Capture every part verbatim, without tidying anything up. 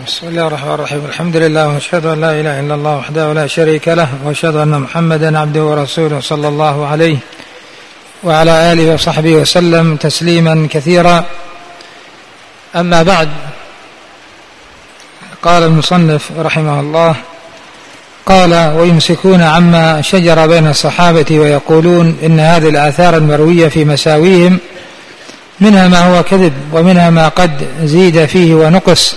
بسم الله الرحمن الرحيم. الحمد لله واشهد ان لا اله الا الله وحده لا شريك له واشهد ان محمدا عبده ورسوله صلى الله عليه وعلى اله وصحبه وسلم تسليما كثيرا. اما بعد، قال المصنف رحمه الله: قال: ويمسكون عما شجر بين الصحابة ويقولون إن هذه الآثار المروية في مساويهم منها ما هو كذب ومنها ما قد زيد فيه ونقص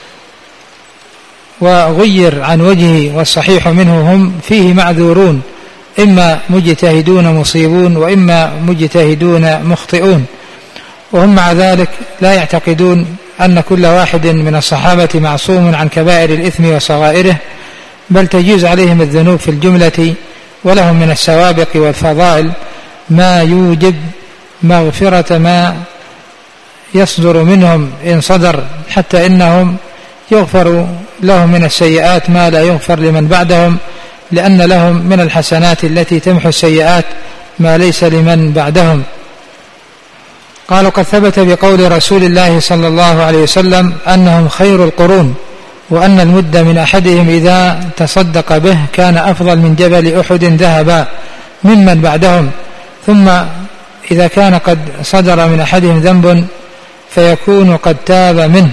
وغير عن وجهه، والصحيح منه هم فيه معذورون، إما مجتهدون مصيبون وإما مجتهدون مخطئون، وهم مع ذلك لا يعتقدون أن كل واحد من الصحابة معصوم عن كبائر الإثم وصغائره، بل تجوز عليهم الذنوب في الجملة، ولهم من السوابق والفضائل ما يوجب مغفرة ما يصدر منهم إن صدر، حتى إنهم يغفر لهم من السيئات ما لا يغفر لمن بعدهم، لأن لهم من الحسنات التي تمحو السيئات ما ليس لمن بعدهم. قالوا: قد ثبت بقول رسول الله صلى الله عليه وسلم أنهم خير القرون، وأن المد من أحدهم إذا تصدق به كان أفضل من جبل أحد ذهبا ممن بعدهم، ثم إذا كان قد صدر من أحدهم ذنب فيكون قد تاب منه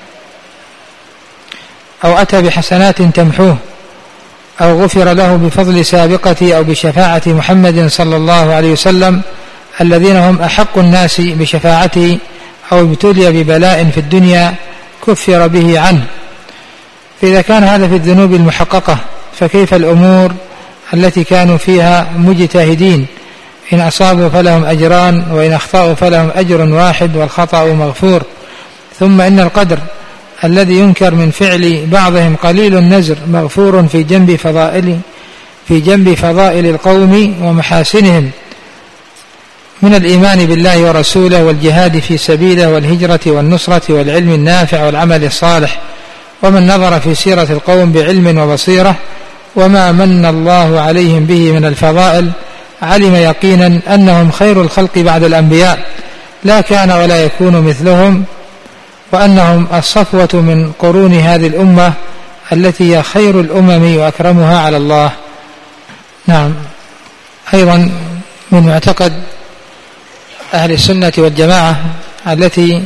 أو أتى بحسنات تمحوه أو غفر له بفضل سابقة أو بشفاعة محمد صلى الله عليه وسلم الذين هم أحق الناس بشفاعته، أو ابتلي ببلاء في الدنيا كفر به عنه. فإذا كان هذا في الذنوب المحققة، فكيف الأمور التي كانوا فيها مجتهدين؟ إن أصابوا فلهم أجران، وإن أخطأوا فلهم أجر واحد والخطأ مغفور. ثم إن القدر الذي ينكر من فعل بعضهم قليل النزر مغفور في جنب فضائل في جنب فضائل القوم ومحاسنهم من الإيمان بالله ورسوله والجهاد في سبيله والهجرة والنصرة والعلم النافع والعمل الصالح. ومن نظر في سيرة القوم بعلم وبصيرة وما من الله عليهم به من الفضائل علم يقينا أنهم خير الخلق بعد الأنبياء، لا كان ولا يكون مثلهم، وأنهم الصفوة من قرون هذه الأمة التي هي خير الأمم وأكرمها على الله. نعم، أيضا من معتقد أهل السنة والجماعة التي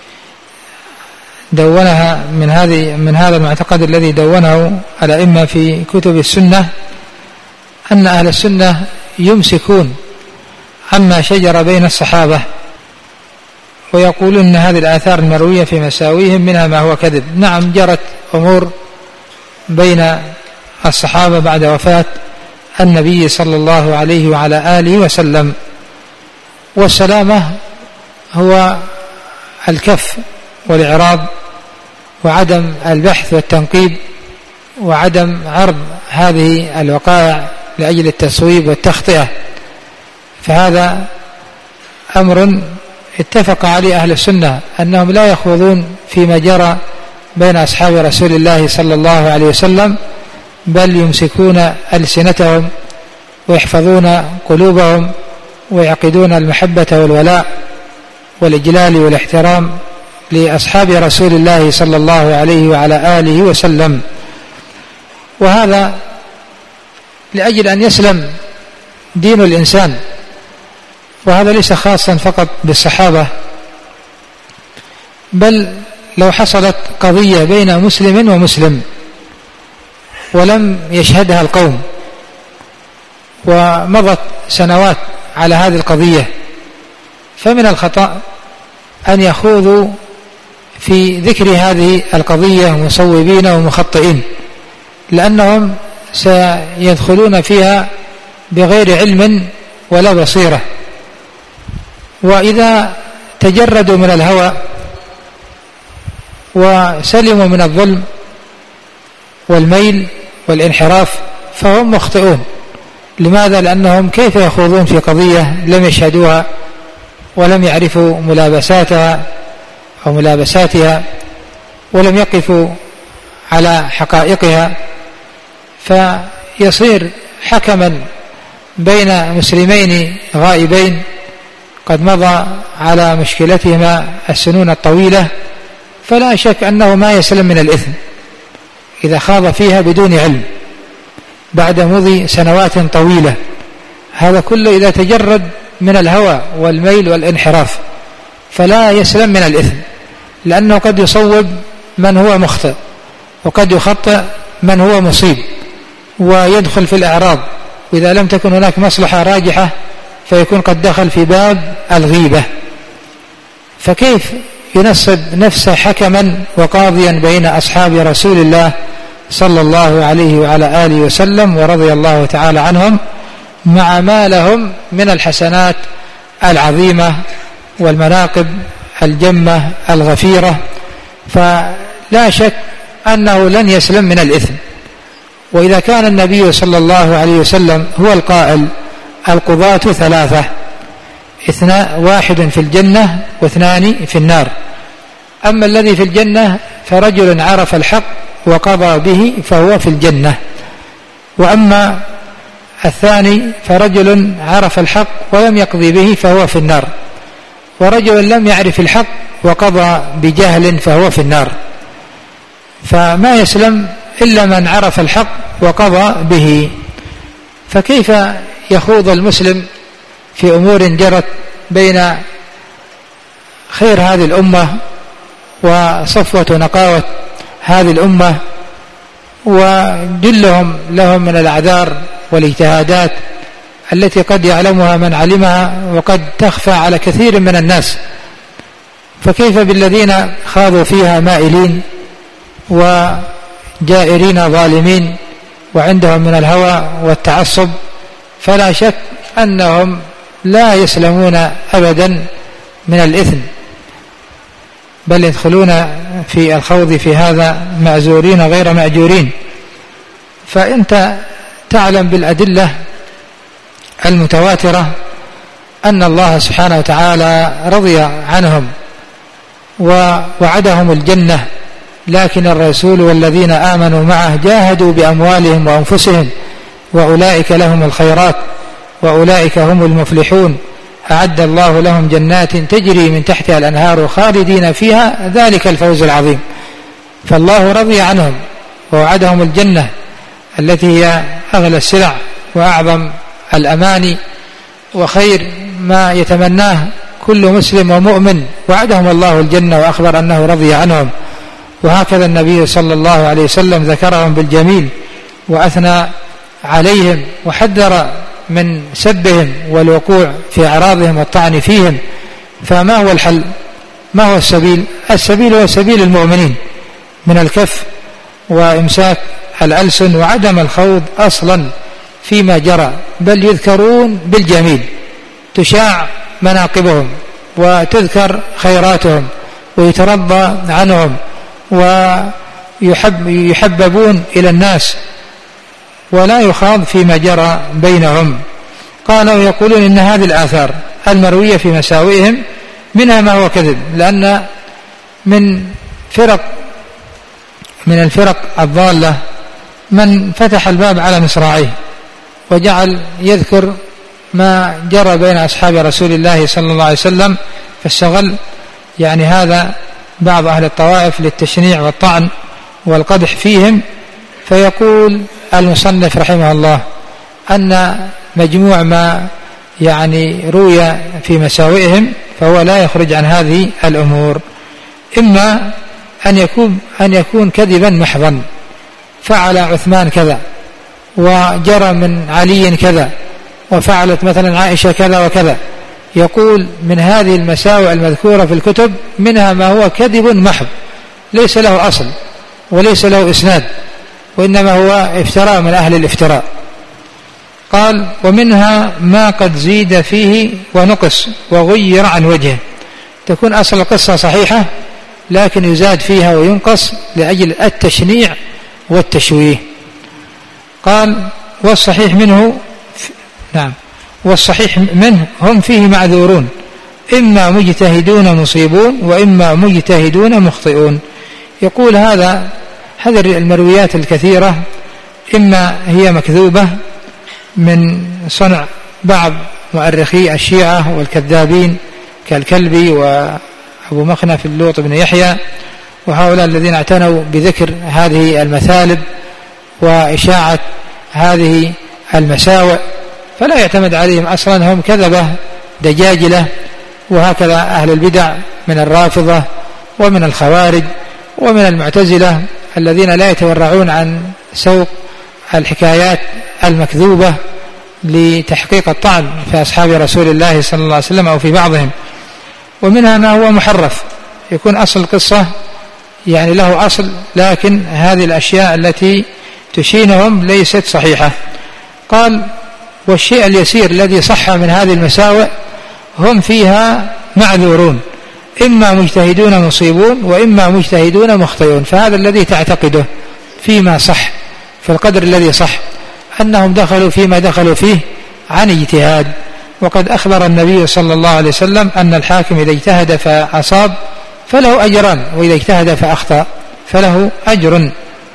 دونها من هذه من هذا المعتقد الذي دونه الأئمة في كتب السنة، أن أهل السنة يمسكون عما شجر بين الصحابة ويقولون أن هذه الآثار المروية في مساويهم منها ما هو كذب. نعم، جرت أمور بين الصحابة بعد وفاة النبي صلى الله عليه وعلى آله وسلم، والسلامة هو الكف والإعراض وعدم البحث والتنقيب وعدم عرض هذه الوقائع لأجل التصويب والتخطئة. فهذا أمر اتفق عليه أهل السنة أنهم لا يخوضون فيما جرى بين أصحاب رسول الله صلى الله عليه وسلم، بل يمسكون ألسنتهم ويحفظون قلوبهم ويعقدون المحبة والولاء والإجلال والاحترام لأصحاب رسول الله صلى الله عليه وعلى آله وسلم، وهذا لأجل أن يسلم دين الإنسان. وهذا ليس خاصا فقط بالصحابة، بل لو حصلت قضية بين مسلم ومسلم ولم يشهدها القوم ومضت سنوات على هذه القضية، فمن الخطأ أن يخوضوا في ذكر هذه القضية مصوبين ومخطئين، لأنهم سيدخلون فيها بغير علم ولا بصيرة. وإذا تجردوا من الهوى وسلموا من الظلم والميل والانحراف فهم مخطئون. لماذا؟ لأنهم كيف يخوضون في قضية لم يشهدوها ولم يعرفوا ملابساتها أو ملابساتها ولم يقفوا على حقائقها، فيصير حكما بين مسلمين غائبين قد مضى على مشكلتهما السنون الطويلة، فلا شك أنه ما يسلم من الإثم. إذا خاض فيها بدون علم بعد مضي سنوات طويلة، هذا كله إذا تجرد من الهوى والميل والانحراف فلا يسلم من الإثم، لأنه قد يصوب من هو مخطئ وقد يخطئ من هو مصيب ويدخل في الأعراض، وإذا لم تكن هناك مصلحة راجحة فيكون قد دخل في باب الغيبة. فكيف ينصب نفسه حكما وقاضيا بين أصحاب رسول الله صلى الله عليه وعلى آله وسلم ورضي الله تعالى عنهم مع ما لهم من الحسنات العظيمة والمناقب الجمة الغفيرة؟ فلا شك أنه لن يسلم من الإثم. وإذا كان النبي صلى الله عليه وسلم هو القائل القضاة ثلاثة، اثنان واحد في الجنة واثنان في النار، أما الذي في الجنة فرجل عرف الحق وقضى به فهو في الجنة، وأما الثاني فرجل عرف الحق ولم يقضي به فهو في النار، ورجل لم يعرف الحق وقضى بجهل فهو في النار. فما يسلم إلا من عرف الحق وقضى به. فكيف يخوض المسلم في أمور جرت بين خير هذه الأمة وصفوة نقاوة هذه الأمة وجلهم لهم من الأعذار والاجتهادات التي قد يعلمها من علمها وقد تخفى على كثير من الناس؟ فكيف بالذين خاضوا فيها مائلين وجائرين ظالمين وعندهم من الهوى والتعصب؟ فلا شك أنهم لا يسلمون أبدا من الإثم، بل يدخلون في الخوض في هذا معذورين غير مأجورين. فأنت تعلم بالأدلة المتواترة أن الله سبحانه وتعالى رضي عنهم ووعدهم الجنة، لكن الرسول والذين آمنوا معه جاهدوا بأموالهم وأنفسهم وأولئك لهم الخيرات وأولئك هم المفلحون، أعد الله لهم جنات تجري من تحتها الأنهار خالدين فيها ذلك الفوز العظيم. فالله رضي عنهم ووعدهم الجنة التي هي أغلى السلع وأعظم الأماني وخير ما يتمناه كل مسلم ومؤمن، وعدهم الله الجنة وأخبر أنه رضي عنهم. وهكذا النبي صلى الله عليه وسلم ذكرهم بالجميل وأثنى عليهم وحذر من سبهم والوقوع في أعراضهم والطعن فيهم. فما هو الحل؟ ما هو السبيل؟ السبيل هو سبيل المؤمنين من الكف وإمساك الألسن وعدم الخوض أصلا فيما جرى، بل يذكرون بالجميل، تشاع مناقبهم وتذكر خيراتهم ويترضى عنهم ويحببون إلى الناس ولا يخاض فيما جرى بينهم. قالوا يقولون إن هذه الآثار المروية في مساوئهم منها ما هو كذب، لأن من فرق من الفرق الضالة من فتح الباب على مصراعيه وجعل يذكر ما جرى بين أصحاب رسول الله صلى الله عليه وسلم، فاشتغل يعني هذا بعض أهل الطوائف للتشنيع والطعن والقدح فيهم. فيقول المصنف رحمه الله أن مجموع ما يعني روي في مساوئهم فهو لا يخرج عن هذه الأمور، إما أن يكون أن يكون كذبا محضا، فعل عثمان كذا وجرى من علي كذا وفعلت مثلا عائشة كذا وكذا. يقول من هذه المساوئ المذكورة في الكتب منها ما هو كذب محض ليس له أصل وليس له إسناد، وإنما هو افتراء من أهل الافتراء. قال ومنها ما قد زيد فيه ونقص وغير عن وجهه، تكون أصل القصة صحيحة لكن يزاد فيها وينقص لأجل التشنيع والتشويه. قال والصحيح منه نعم والصحيح منه هم فيه معذورون، إما مجتهدون مصيبون وإما مجتهدون مخطئون. يقول هذا هذه المرويات الكثيرة إما هي مكذوبة من صنع بعض مؤرخي الشيعة والكذابين كالكلبي وأبو مخنف اللوط بن يحيى، وهؤلاء الذين اعتنوا بذكر هذه المثالب وإشاعة هذه المساوئ، فلا يعتمد عليهم أصلا، هم كذبة دجاجلة. وهكذا أهل البدع من الرافضة ومن الخوارج ومن المعتزلة الذين لا يتورعون عن سوق الحكايات المكذوبة لتحقيق الطعن في أصحاب رسول الله صلى الله عليه وسلم أو في بعضهم. ومنها ما هو محرف، يكون أصل القصة يعني له أصل، لكن هذه الأشياء التي تشينهم ليست صحيحة. قال: والشيء اليسير الذي صح من هذه المساوئ هم فيها معذورون، إما مجتهدون مصيبون وإما مجتهدون مخطئون. فهذا الذي تعتقده فيما صح، في القدر الذي صح، أنهم دخلوا فيما دخلوا فيه عن اجتهاد. وقد أخبر النبي صلى الله عليه وسلم أن الحاكم إذا اجتهد فأصاب فله أجران، وإذا اجتهد فأخطأ فله أجر.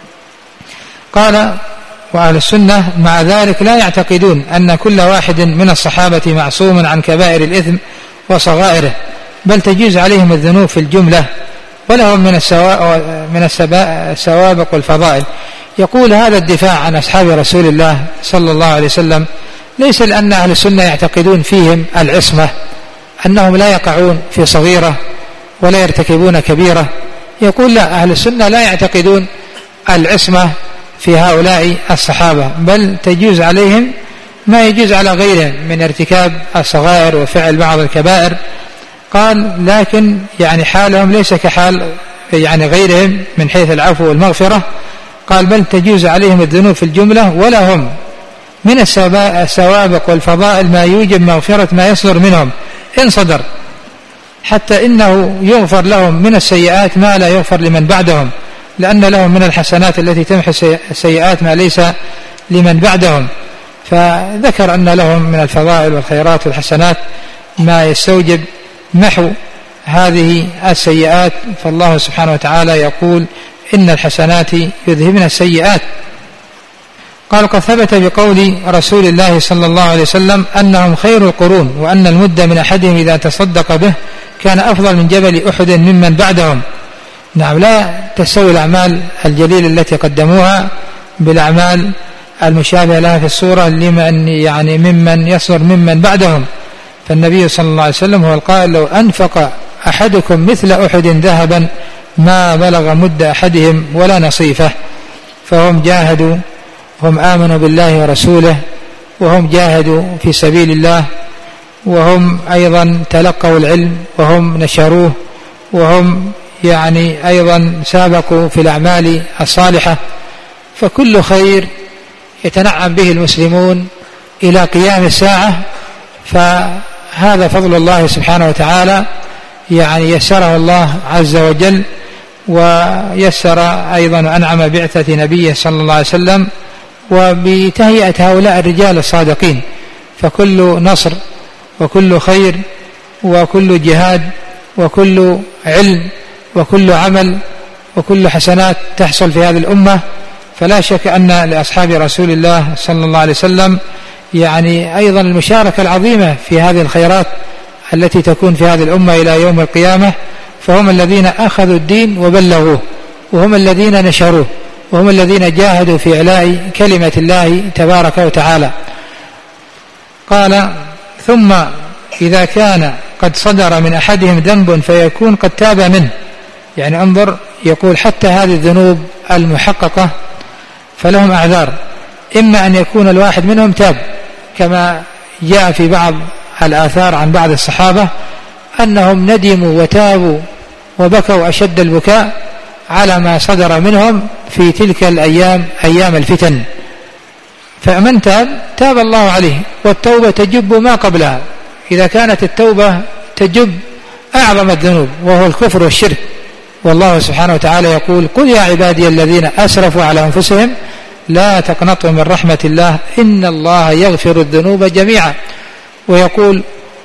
قال: وأهل السنة مع ذلك لا يعتقدون أن كل واحد من الصحابة معصوم عن كبائر الإثم وصغائره، بل تجوز عليهم الذنوب في الجملة، ولهم من من السوابق والفضائل. يقول: هذا الدفاع عن أصحاب رسول الله صلى الله عليه وسلم ليس لأن أهل السنة يعتقدون فيهم العصمة، أنهم لا يقعون في صغيرة ولا يرتكبون كبيرة. يقول: لا، أهل السنة لا يعتقدون العصمة في هؤلاء الصحابة، بل تجوز عليهم ما يجوز على غيرهم من ارتكاب الصغائر وفعل بعض الكبائر. قال: لكن يعني حالهم ليس كحال يعني غيرهم من حيث العفو والمغفرة. قال: بل تجوز عليهم الذنوب في الجملة، ولهم من السوابق والفضائل ما يوجب مغفرة ما يصدر منهم إن صدر، حتى إنه يغفر لهم من السيئات ما لا يغفر لمن بعدهم، لأن لهم من الحسنات التي تمحي السيئات ما ليس لمن بعدهم. فذكر أن لهم من الفضائل والخيرات والحسنات ما يستوجب محو هذه السيئات. فالله سبحانه وتعالى يقول: إن الحسنات يذهبن السيئات. قال: قد ثبت بقول رسول الله صلى الله عليه وسلم أنهم خير القرون، وأن المد من أحدهم إذا تصدق به كان أفضل من جبل أحد ممن بعدهم. نعم، لا تسوي الأعمال الجليلة التي قدموها بالأعمال المشابهة لها في الصورة لمن يعني ممن يصدر ممن بعدهم. فالنبي صلى الله عليه وسلم هو القائل: لو أنفق أحدكم مثل أحد ذهبا ما بلغ مد أحدهم ولا نصيفه. فهم جاهدوا، هم آمنوا بالله ورسوله، وهم جاهدوا في سبيل الله، وهم أيضا تلقوا العلم وهم نشروه، وهم يعني أيضا سابقوا في الأعمال الصالحة. فكل خير يتنعم به المسلمون إلى قيام الساعة، فهذا فضل الله سبحانه وتعالى، يعني يسره الله عز وجل، ويسر أيضا وأنعم بعثة نبيه صلى الله عليه وسلم وبتهيئة هؤلاء الرجال الصادقين. فكل نصر وكل خير وكل جهاد وكل علم وكل عمل وكل حسنات تحصل في هذه الأمة، فلا شك أن لأصحاب رسول الله صلى الله عليه وسلم يعني أيضا المشاركة العظيمة في هذه الخيرات التي تكون في هذه الأمة إلى يوم القيامة. فهم الذين أخذوا الدين وبلغوه، وهم الذين نشروه، وهم الذين جاهدوا في إعلاء كلمة الله تبارك وتعالى. قال: ثم إذا كان قد صدر من أحدهم ذنب فيكون قد تاب منه. يعني انظر، يقول حتى هذه الذنوب المحققة فلهم أعذار، إما أن يكون الواحد منهم تاب، كما جاء في بعض الآثار عن بعض الصحابة أنهم ندموا وتابوا وبكوا أشد البكاء على ما صدر منهم في تلك الأيام، أيام الفتن. فمن تاب تاب الله عليه، والتوبة تجب ما قبلها. إذا كانت التوبة تجب أعظم الذنوب وهو الكفر والشرك، والله سبحانه وتعالى يقول: قل يا عبادي الذين أسرفوا على أنفسهم لا تقنطوا من رحمة الله إن الله يغفر الذنوب جميعا. ويقول: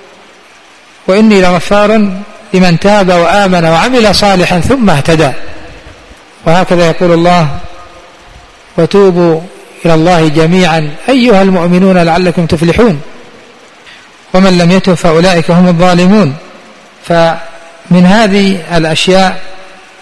وإني لغفار لمن تاب وآمن وعمل صالحا ثم اهتدى. وهكذا يقول الله: وتوبوا إلى الله جميعا أيها المؤمنون لعلكم تفلحون، ومن لم يتب فأولئك هم الظالمون. فمن هذه الأشياء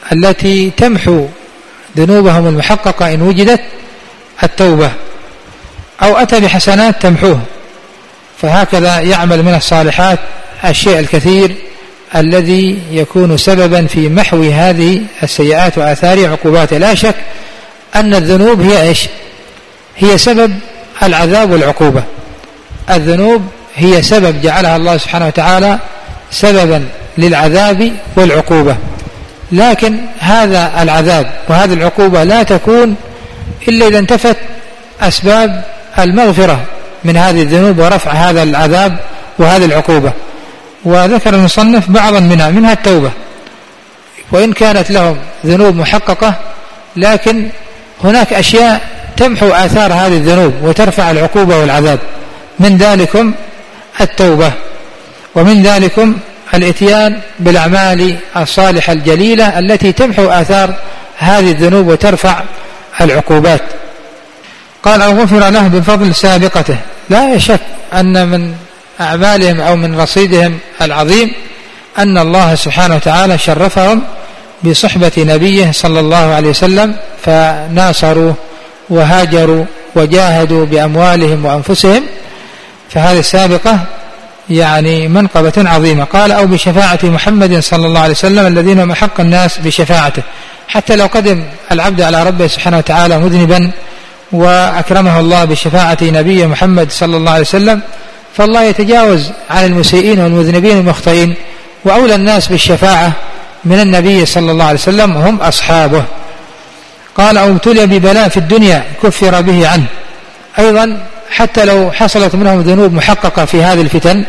التي تمحو ذنوبهم المحققة إن وجدت التوبة، أو أتى بحسنات تمحوه. فهكذا يعمل من الصالحات الشيء الكثير الذي يكون سببا في محو هذه السيئات وآثار عقوباتها. لا شك أن الذنوب هي إيش؟ هي سبب العذاب والعقوبة. الذنوب هي سبب جعلها الله سبحانه وتعالى سببا للعذاب والعقوبة، لكن هذا العذاب وهذه العقوبة لا تكون إلا إذا انتفت أسباب المغفرة من هذه الذنوب ورفع هذا العذاب وهذه العقوبة. وذكر المصنف بعضا منها منها التوبة، وإن كانت لهم ذنوب محققة لكن هناك أشياء تمحو آثار هذه الذنوب وترفع العقوبة والعذاب، من ذلكم التوبة، ومن ذلكم الاتيان بالأعمال الصالحة الجليلة التي تمحو آثار هذه الذنوب وترفع العقوبات. قال أو غفر له بفضل سابقته. لا شك أن من أعمالهم أو من رصيدهم العظيم أن الله سبحانه وتعالى شرفهم بصحبة نبيه صلى الله عليه وسلم، فناصروا وهاجروا وجاهدوا بأموالهم وأنفسهم، فهذه السابقة يعني منقبة عظيمة. قال أو بشفاعة محمد صلى الله عليه وسلم الذين هم أحق الناس بشفاعته. حتى لو قدم العبد على ربه سبحانه وتعالى مذنبا وأكرمه الله بشفاعة نبي محمد صلى الله عليه وسلم، فالله يتجاوز عن المسيئين والمذنبين والمخطئين، وأولى الناس بالشفاعة من النبي صلى الله عليه وسلم هم أصحابه. قال أو ابتلي ببلاء في الدنيا كفر به عنه. أيضا حتى لو حصلت منهم ذنوب محققة في هذه الفتن،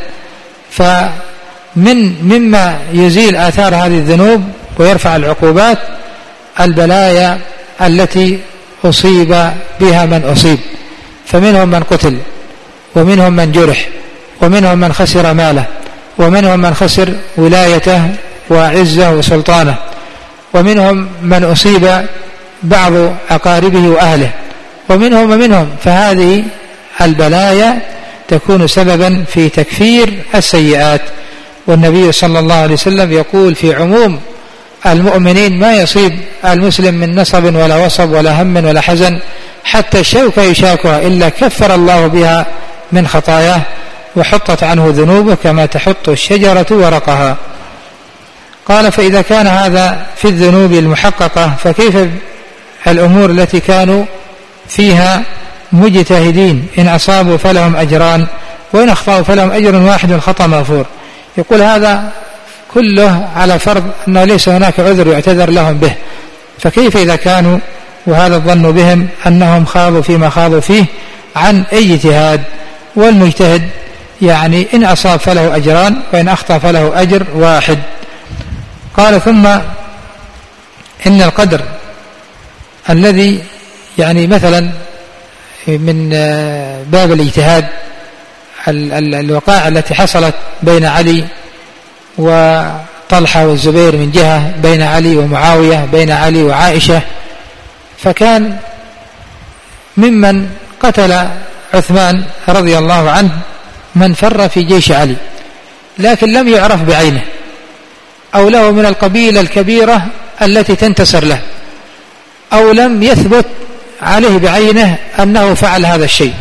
فمن مما يزيل آثار هذه الذنوب ويرفع العقوبات البلايا التي أصيب بها من أصيب، فمنهم من قتل، ومنهم من جرح، ومنهم من خسر ماله، ومنهم من خسر ولايته وعزه وسلطانه، ومنهم من أصيب بعض أقاربه وأهله، ومنهم ومنهم. فهذه البلايا تكون سببا في تكفير السيئات. والنبي صلى الله عليه وسلم يقول في عموم المؤمنين ما يصيب المسلم من نصب ولا وصب ولا هم ولا حزن حتى الشوكة يشاكها إلا كفر الله بها من خطاياه وحطت عنه ذنوبه كما تحط الشجرة ورقها. قال فإذا كان هذا في الذنوب المحققة فكيف الأمور التي كانوا فيها مجتهدين؟ إن أصابوا فلهم أجران وإن أخطأوا فلهم أجر واحد والخطأ مغفور. يقول هذا كله على فرض أنه ليس هناك عذر يعتذر لهم به، فكيف إذا كانوا وهذا الظن بهم أنهم خاضوا فيما خاضوا فيه عن أي اجتهاد؟ والمجتهد يعني إن أصاب فله أجران وإن أخطأ فله أجر واحد. قال ثم إن القدر الذي يعني مثلا من باب الاجتهاد الوقائع التي حصلت بين علي وطلحة والزبير من جهة، بين علي ومعاوية، بين علي وعائشة، فكان ممن قتل عثمان رضي الله عنه من فر في جيش علي لكن لم يعرف بعينه أو له من القبيلة الكبيرة التي تنتصر له، أو لم يثبت عليه بعينه أنه فعل هذا الشيء.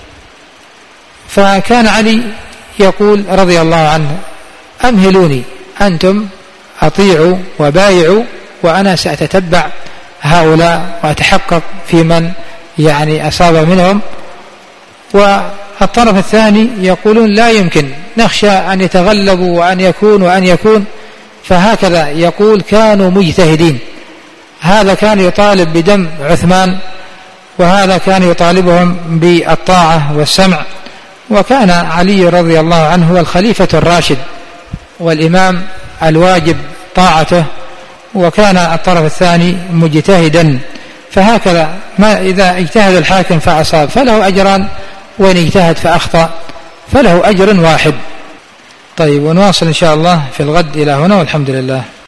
فكان علي يقول رضي الله عنه أمهلوني، أنتم أطيعوا وبايعوا وأنا سأتتبع هؤلاء وأتحقق في من يعني أصاب منهم. والطرف الثاني يقولون لا يمكن، نخشى أن يتغلبوا وأن يكون وأن يكون. فهكذا يقول كانوا مجتهدين، هذا كان يطالب بدم عثمان وهذا كان يطالبهم بالطاعة والسمع. وكان علي رضي الله عنه هو الخليفة الراشد والإمام الواجب طاعته، وكان الطرف الثاني مجتهدا. فهكذا ما إذا اجتهد الحاكم فأصاب فله أجران، وإن اجتهد فأخطأ فله أجر واحد. طيب ونواصل إن شاء الله في الغد إلى هنا، والحمد لله.